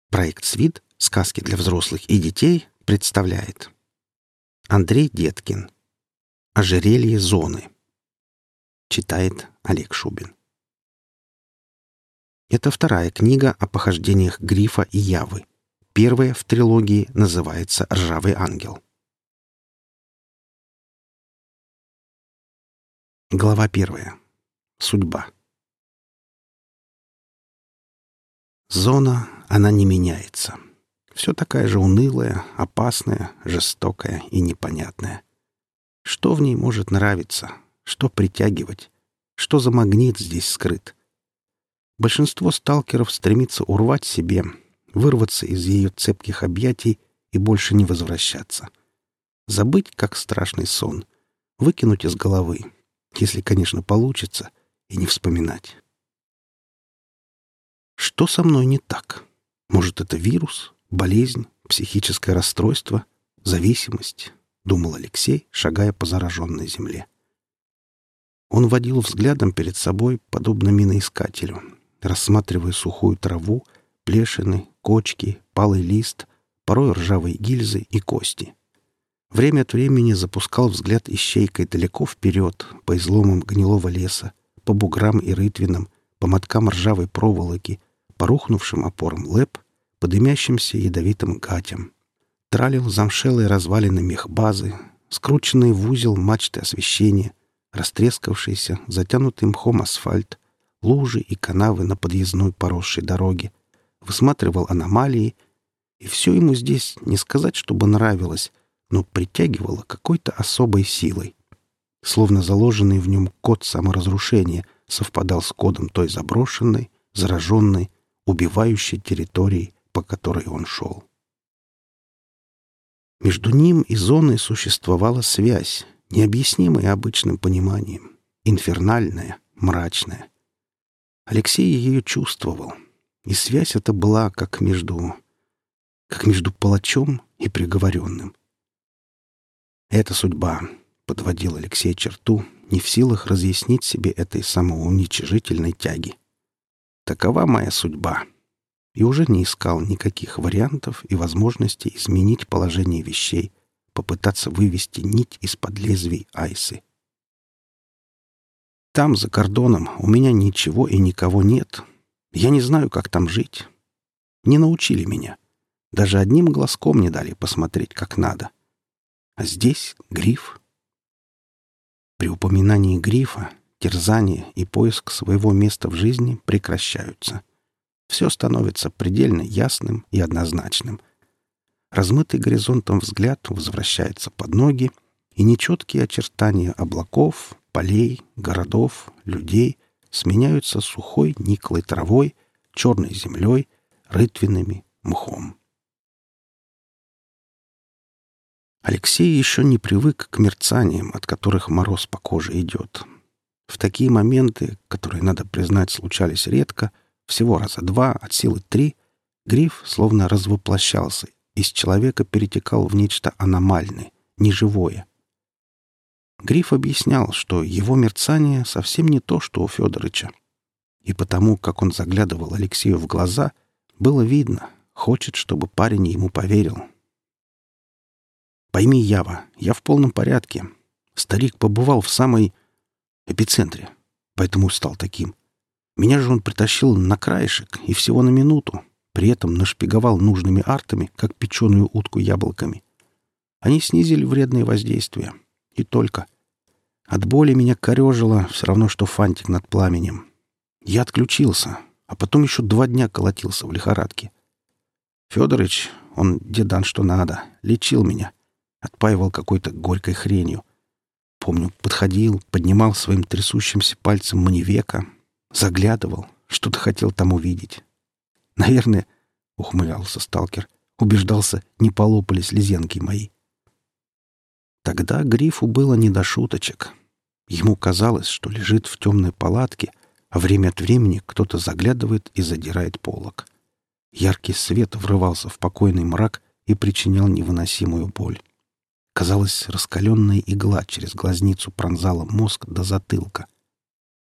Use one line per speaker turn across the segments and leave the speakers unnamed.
Проект «Свит. Сказки для взрослых и детей» представляет Андрей Деткин. «Ожерелье зоны». Читает Олег Шубин. Это вторая книга о похождениях Грифа и Явы. Первая в трилогии называется «Ржавый ангел». Глава 1. Судьба. Зона, она не меняется. Все такая же унылая, опасная, жестокая и непонятная. Что в ней может нравиться? Что притягивать? Что за магнит здесь скрыт? Большинство сталкеров стремится урвать себе, вырваться из ее цепких объятий и больше не возвращаться. Забыть, как страшный сон, выкинуть из головы, если, конечно, получится, и не вспоминать. Что со мной не так? Может, это вирус, болезнь, психическое расстройство, зависимость? Думал Алексей, шагая по зараженной земле. Он водил взглядом перед собой, подобно миноискателю, рассматривая сухую траву, плешины, кочки, палый лист, порой ржавые гильзы и кости. Время от времени запускал взгляд ищейкой далеко вперед, по изломам гнилого леса, по буграм и рытвинам, по моткам ржавой проволоки, по рухнувшим опорам лэп, по дымящимся ядовитым гатям. Тралил замшелые развалины мехбазы, скрученные в узел мачты освещения, растрескавшийся, затянутый мхом асфальт, лужи и канавы на подъездной поросшей дороге, высматривал аномалии, и все ему здесь не сказать, чтобы нравилось, но притягивало какой-то особой силой. Словно заложенный в нем код саморазрушения совпадал с кодом той заброшенной, зараженной, убивающей территории, по которой он шел. Между ним и зоной существовала связь, необъяснимая обычным пониманием, инфернальная, мрачная. Алексей ее чувствовал, и связь эта была как между палачом и приговоренным. «Это судьба», — подводил Алексей черту, не в силах разъяснить себе этой самоуничижительной тяги. «Такова моя судьба», и уже не искал никаких вариантов и возможностей изменить положение вещей, попытаться вывести нить из-под лезвий айсы. Там, за кордоном, у меня ничего и никого нет. Я не знаю, как там жить. Не научили меня. Даже одним глазком не дали посмотреть, как надо. А здесь Гриф. При упоминании Грифа терзание и поиск своего места в жизни прекращаются. Все становится предельно ясным и однозначным. Размытый горизонтом взгляд возвращается под ноги, и нечеткие очертания облаков, полей, городов, людей сменяются сухой никлой травой, черной землей, рытвинами, мхом. Алексей еще не привык к мерцаниям, от которых мороз по коже идет. В такие моменты, которые, надо признать, случались редко, всего раза 2, от силы 3, Гриф словно развоплощался, из человека перетекал в нечто аномальное, неживое. Гриф объяснял, что его мерцание совсем не то, что у Федорыча. И потому, как он заглядывал Алексею в глаза, было видно, хочет, чтобы парень ему поверил. «Пойми, Ява, я в полном порядке. Старик побывал в самой эпицентре, поэтому стал таким. Меня же он притащил на краешек и всего на минуту, при этом нашпиговал нужными артами, как печеную утку яблоками. Они снизили вредные воздействия. И только. От боли меня корежило все равно, что фантик над пламенем. Я отключился, а потом еще 2 дня колотился в лихорадке. Федорыч, он дедан что надо, лечил меня, отпаивал какой-то горькой хренью. Помню, подходил, поднимал своим трясущимся пальцем манивека, заглядывал, что-то хотел там увидеть. Наверное, — ухмылялся сталкер, — убеждался, не полопались лизенки мои. Тогда Грифу было не до шуточек. Ему казалось, что лежит в темной палатке, а время от времени кто-то заглядывает и задирает полог. Яркий свет врывался в покойный мрак и причинял невыносимую боль. Казалось, раскаленная игла через глазницу пронзала мозг до затылка.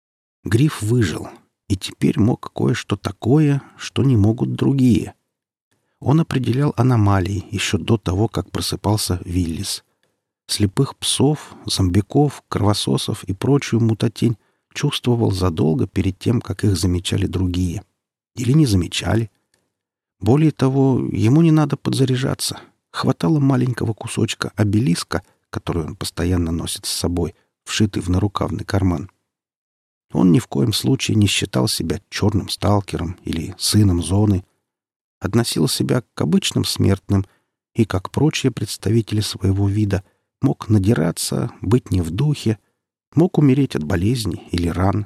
Гриф выжил и теперь мог кое-что такое, что не могут другие. Он определял аномалии еще до того, как просыпался Виллис. Слепых псов, зомбиков, кровососов и прочую мутатень чувствовал задолго перед тем, как их замечали другие. Или не замечали. Более того, ему не надо подзаряжаться. Хватало маленького кусочка обелиска, который он постоянно носит с собой, вшитый в нарукавный карман. Он ни в коем случае не считал себя черным сталкером или сыном зоны, относил себя к обычным смертным и, как прочие представители своего вида, мог надираться, быть не в духе, мог умереть от болезни или ран.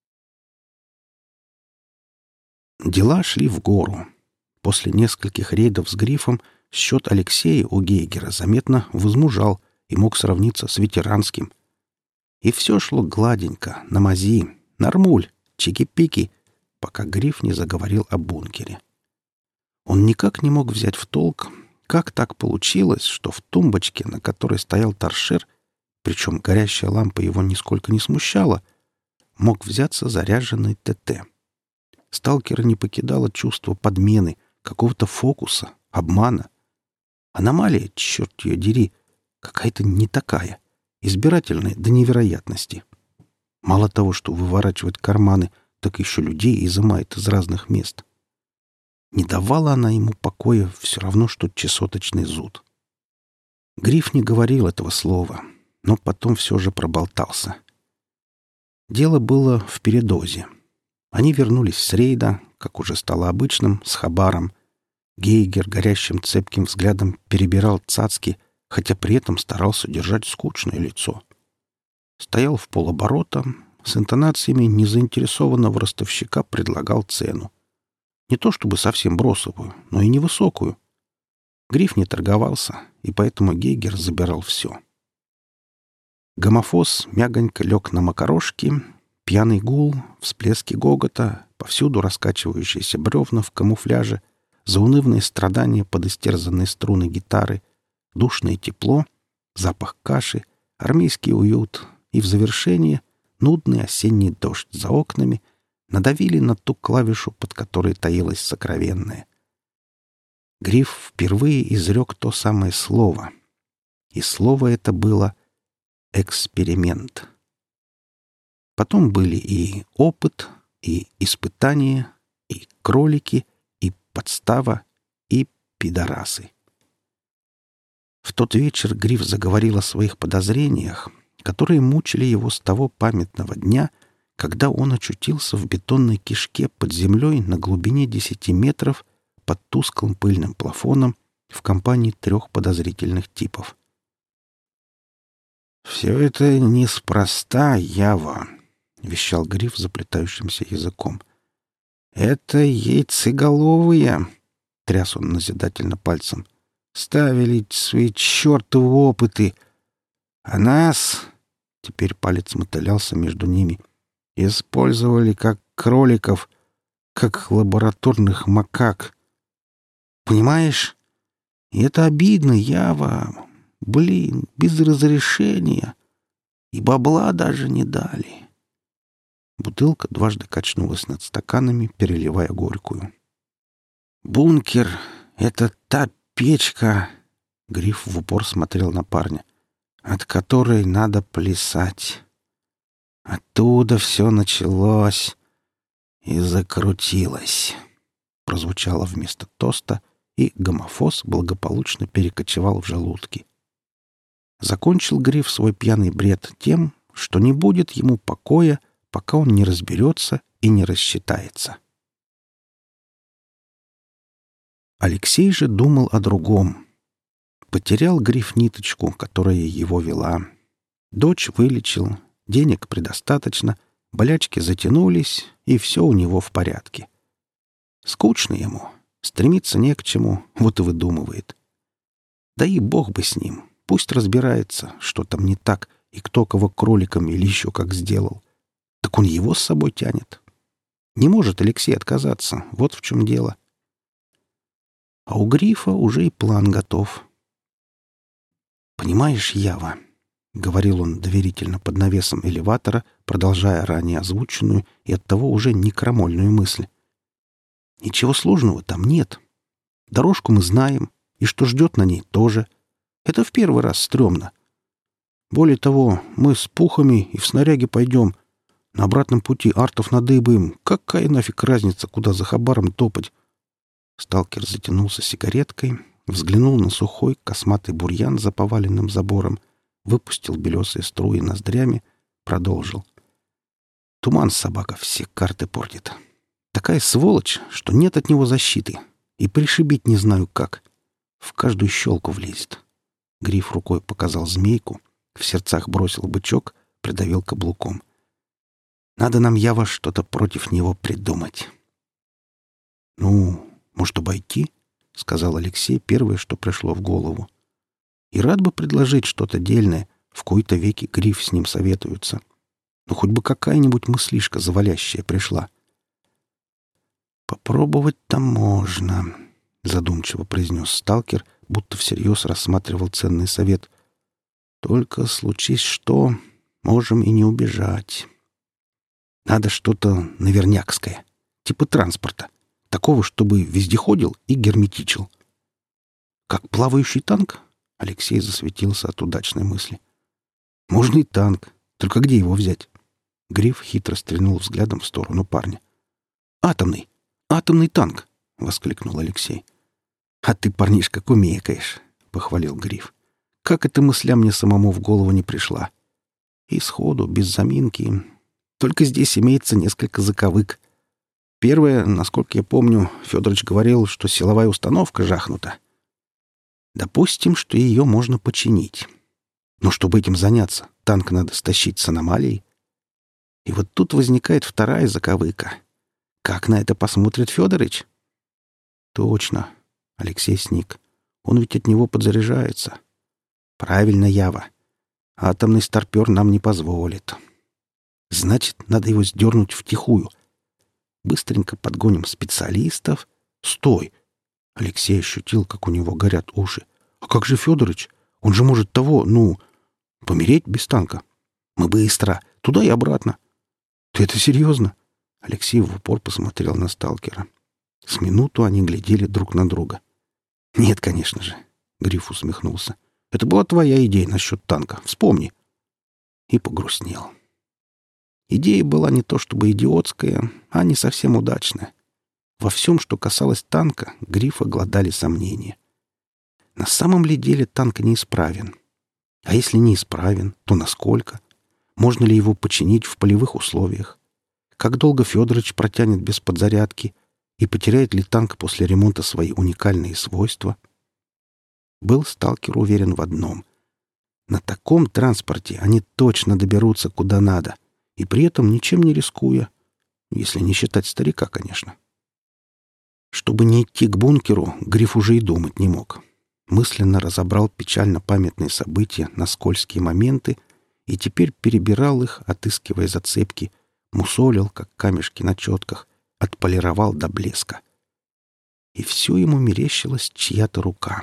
Дела шли в гору. После нескольких рейдов с Грифом счет Алексея у Гейгера заметно возмужал и мог сравниться с ветеранским. И все шло гладенько, на мази, нормуль, чики-пики, пока Гриф не заговорил о бункере. Он никак не мог взять в толк, как так получилось, что в тумбочке, на которой стоял торшер, причем горящая лампа его нисколько не смущала, мог взяться заряженный ТТ. Сталкера не покидало чувство подмены, какого-то фокуса, обмана. Аномалия, черт ее дери, какая-то не такая, избирательная до невероятности. Мало того, что выворачивает карманы, так еще людей изымает из разных мест. Не давала она ему покоя все равно, что чесоточный зуд. Гриф не говорил этого слова, но потом все же проболтался. Дело было в передозе. Они вернулись с рейда, как уже стало обычным, с хабаром. Гейгер горящим цепким взглядом перебирал цацки, хотя при этом старался держать скучное лицо. Стоял в полоборота, с интонациями незаинтересованного ростовщика предлагал цену. Не то чтобы совсем бросовую, но и невысокую. Гриф не торговался, и поэтому Гейгер забирал все. Гомофос мягонько лег на макарошки, пьяный гул, всплески гогота, повсюду раскачивающиеся бревна в камуфляже, заунывные страдания под истерзанные струны гитары, душное тепло, запах каши, армейский уют и в завершение нудный осенний дождь за окнами надавили на ту клавишу, под которой таилось сокровенное. Гриф впервые изрек то самое слово. И слово это было «эксперимент». Потом были и опыт, и испытания, и кролики, и подстава, и пидорасы. В тот вечер Гриф заговорил о своих подозрениях, которые мучили его с того памятного дня, когда он очутился в бетонной кишке под землей на глубине 10 метров под тусклым пыльным плафоном в компании 3 подозрительных типов. «Все это неспроста, Ява», — вещал Гриф заплетающимся языком. «Это яйцеголовые», — тряс он назидательно пальцем, — «ставили свои чертовы опыты. А нас...» — теперь палец мотылялся между ними — использовали как кроликов, как лабораторных макак. Понимаешь? И это обидно, Ява. Блин, без разрешения. И бабла даже не дали. Бутылка дважды качнулась над стаканами, переливая горькую. «Бункер — это та печка...» — Гриф в упор смотрел на парня. «От которой надо плясать. Оттуда все началось и закрутилось», — прозвучало вместо тоста, и гомофос благополучно перекочевал в желудки. Закончил Гриф свой пьяный бред тем, что не будет ему покоя, пока он не разберется и не рассчитается. Алексей же думал о другом. Потерял Гриф ниточку, которая его вела. Дочь вылечил, денег предостаточно, болячки затянулись, и все у него в порядке. Скучно ему, стремиться не к чему, вот и выдумывает. Да и бог бы с ним, пусть разбирается, что там не так, и кто кого кроликом или еще как сделал. Так он его с собой тянет. Не может Алексей отказаться, вот в чем дело. А у Грифа уже и план готов. «Понимаешь, Ява», — говорил он доверительно под навесом элеватора, продолжая ранее озвученную и оттого уже не крамольную мысль. «Ничего сложного там нет. Дорожку мы знаем, и что ждет на ней тоже. Это в первый раз стрёмно. Более того, мы с пухами и в снаряге пойдем. На обратном пути артов надыбаем. Какая нафиг разница, куда за хабаром топать? Сталкер затянулся сигареткой, взглянул на сухой косматый бурьян за поваленным забором, выпустил белесые струи ноздрями, продолжил. Туман, собака, все карты портит. Такая сволочь, что нет от него защиты. И пришибить не знаю как. В каждую щелку влезет. Гриф рукой показал змейку, в сердцах бросил бычок, придавил каблуком. Надо нам, Ява, что-то против него придумать. — Ну, может, обойти? — сказал Алексей первое, что пришло в голову. И рад бы предложить что-то дельное, в кои-то веки Гриф с ним советуется. Но хоть бы какая-нибудь мыслишка завалящая пришла. «Попробовать-то можно», — задумчиво произнес сталкер, будто всерьез рассматривал ценный совет. «Только случись что, можем и не убежать. Надо что-то навернякское, типа транспорта, такого, чтобы вездеходил и герметичил». «Как плавающий танк?» — Алексей засветился от удачной мысли. «Можно и танк, только где его взять?» Гриф хитро стрельнул взглядом в сторону парня. «Атомный! Атомный танк!» — воскликнул Алексей. «А ты, парнишка, кумекаешь!» — похвалил Гриф. «Как эта мысля мне самому в голову не пришла? И сходу, без заминки. Только здесь имеется несколько заковык. Первое, насколько я помню, Федорович говорил, что силовая установка жахнута. Допустим, что ее можно починить. Но чтобы этим заняться, танк надо стащить с аномалией. И вот тут возникает вторая заковыка. Как на это посмотрит Федорович? Точно. Алексей сник. Он ведь от него подзаряжается. Правильно, Ява. Атомный старпер нам не позволит. Значит, надо его сдернуть втихую. Быстренько подгоним специалистов. Стой! Алексей ощутил, как у него горят уши. А как же Федорович? Он же может помереть без танка. Мы быстро, туда и обратно. Ты это серьезно? Алексей в упор посмотрел на сталкера. С минуту они глядели друг на друга. «Нет, конечно же», — Гриф усмехнулся. «Это была твоя идея насчет танка. Вспомни». И погрустнел. Идея была не то чтобы идиотская, а не совсем удачная. Во всем, что касалось танка, Грифа глодали сомнения. На самом ли деле танк неисправен? А если неисправен, то насколько? Можно ли его починить в полевых условиях? Как долго Федорович протянет без подзарядки? И потеряет ли танк после ремонта свои уникальные свойства? Был сталкер уверен в одном. На таком транспорте они точно доберутся куда надо, и при этом ничем не рискуя, если не считать старика, конечно. Чтобы не идти к бункеру, Гриф уже и думать не мог. Мысленно разобрал печально памятные события на скользкие моменты и теперь перебирал их, отыскивая зацепки, мусолил, как камешки на четках, отполировал до блеска. И все ему мерещилась чья-то рука.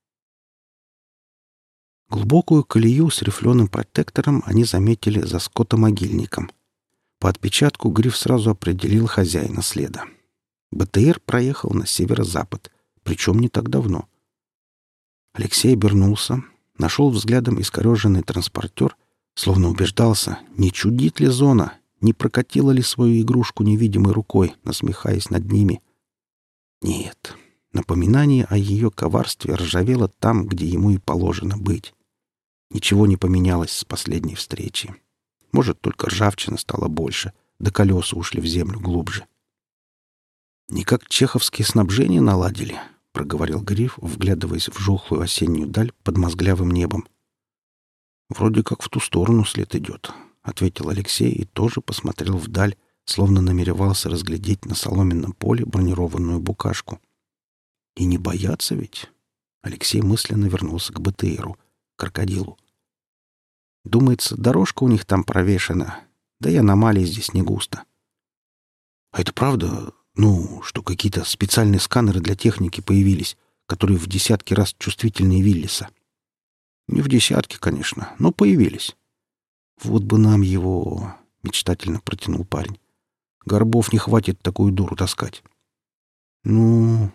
Глубокую колею с рифленым протектором они заметили за скотомогильником. По отпечатку Гриф сразу определил хозяина следа. БТР проехал на северо-запад, причем не так давно. Алексей обернулся, нашел взглядом искореженный транспортер, словно убеждался, не чудит ли зона, не прокатила ли свою игрушку невидимой рукой, насмехаясь над ними. Нет, напоминание о ее коварстве ржавело там, где ему и положено быть. Ничего не поменялось с последней встречи. Может, только ржавчина стала больше, да колеса ушли в землю глубже. «Не как чеховские снабжения наладили», — проговорил Гриф, вглядываясь в жухлую осеннюю даль под мозглявым небом. «Вроде как в ту сторону след идет», — ответил Алексей и тоже посмотрел вдаль, словно намеревался разглядеть на соломенном поле бронированную букашку. «И не бояться ведь?» Алексей мысленно вернулся к БТРу, крокодилу. «Думается, дорожка у них там провешена, да и аномалий здесь не густо». «А это правда, что какие-то специальные сканеры для техники появились, которые в десятки раз чувствительнее Виллиса?» «Не в десятки, конечно, но появились». «Вот бы нам его...» — мечтательно протянул парень. «Горбов не хватит такую дуру таскать». «Ну...» — протянул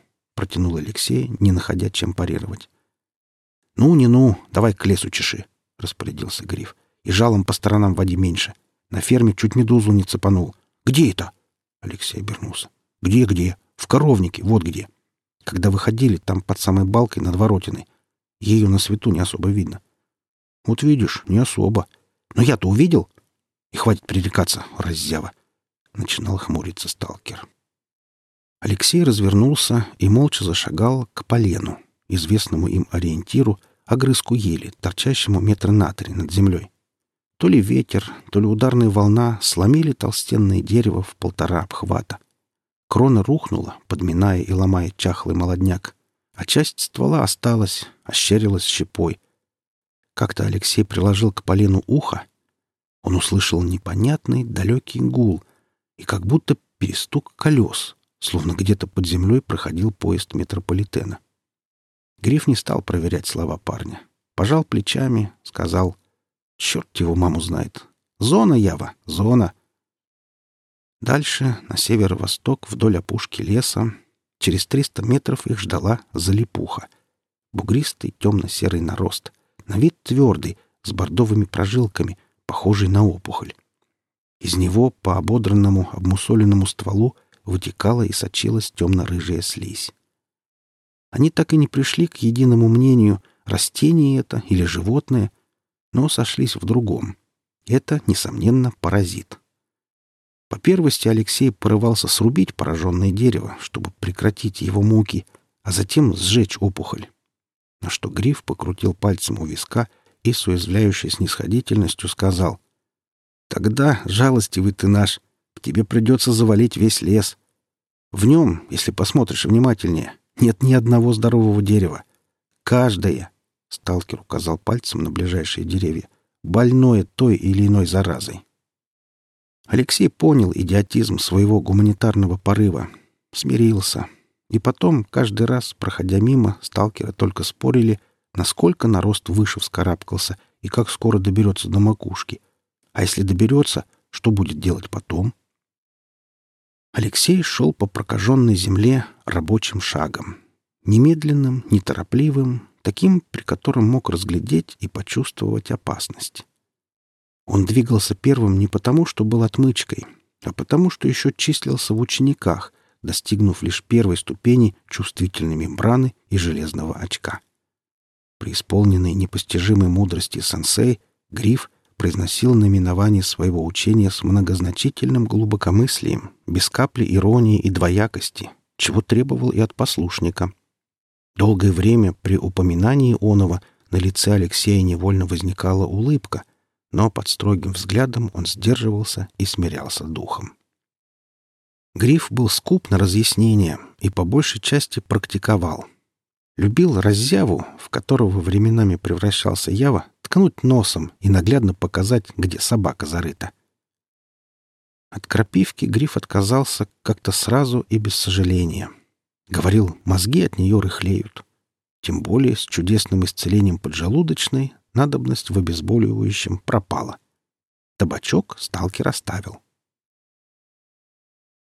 протянул Алексей, не находя чем парировать. «Ну, не ну, давай к лесу чеши», — распорядился Гриф. «И жалом по сторонам води меньше. На ферме чуть медузу не цепанул». «Где это?» — Алексей обернулся. «Где? В коровнике, вот где. Когда выходили, там под самой балкой над воротиной. Ее на свету не особо видно». «Вот видишь, не особо. Но я-то увидел. И хватит пререкаться, раззява». Начинал хмуриться сталкер. Алексей развернулся и молча зашагал к полену, известному им ориентиру, огрызку ели, торчащему метра на 3 над землей. То ли ветер, то ли ударная волна сломили толстенное дерево в 1,5 обхвата. Крона рухнула, подминая и ломая чахлый молодняк, а часть ствола осталась, ощерилась щепой. Как-то Алексей приложил к полену ухо. Он услышал непонятный далекий гул и как будто перестук колес, словно где-то под землей проходил поезд метрополитена. Гриф не стал проверять слова парня. Пожал плечами, сказал: «Черт его маму знает. Зона, Ява, зона». Дальше, на северо-восток, вдоль опушки леса, через 300 метров их ждала залипуха. Бугристый темно-серый нарост, на вид твердый, с бордовыми прожилками, похожий на опухоль. Из него по ободранному, обмусоленному стволу вытекала и сочилась темно-рыжая слизь. Они так и не пришли к единому мнению, растение это или животное, но сошлись в другом. Это, несомненно, паразит. По первости Алексей порывался срубить пораженное дерево, чтобы прекратить его муки, а затем сжечь опухоль. На что Гриф покрутил пальцем у виска и с уязвляющей снисходительностью сказал: «Тогда, жалостивый ты наш, тебе придется завалить весь лес. В нем, если посмотришь внимательнее, нет ни одного здорового дерева. Каждое, — сталкер указал пальцем на ближайшие деревья, — больное той или иной заразой». Алексей понял идиотизм своего гуманитарного порыва, смирился. И потом, каждый раз, проходя мимо, сталкеры только спорили, насколько нарост выше вскарабкался и как скоро доберется до макушки. А если доберется, что будет делать потом? Алексей шел по прокаженной земле рабочим шагом. Немедленным, неторопливым, таким, при котором мог разглядеть и почувствовать опасность. Он двигался первым не потому, что был отмычкой, а потому, что еще числился в учениках, достигнув лишь первой ступени чувствительной мембраны и железного очка. Преисполненный непостижимой мудрости сенсей, Гриф произносил наименование своего учения с многозначительным глубокомыслием, без капли иронии и двоякости, чего требовал и от послушника. Долгое время при упоминании оного на лице Алексея невольно возникала улыбка, но под строгим взглядом он сдерживался и смирялся духом. Гриф был скуп на разъяснения и по большей части практиковал. Любил раззяву, в которого временами превращался Ява, ткнуть носом и наглядно показать, где собака зарыта. От крапивки Гриф отказался как-то сразу и без сожаления. Говорил, мозги от нее рыхлеют. Тем более с чудесным исцелением поджелудочной надобность в обезболивающем пропала. Табачок сталкер оставил.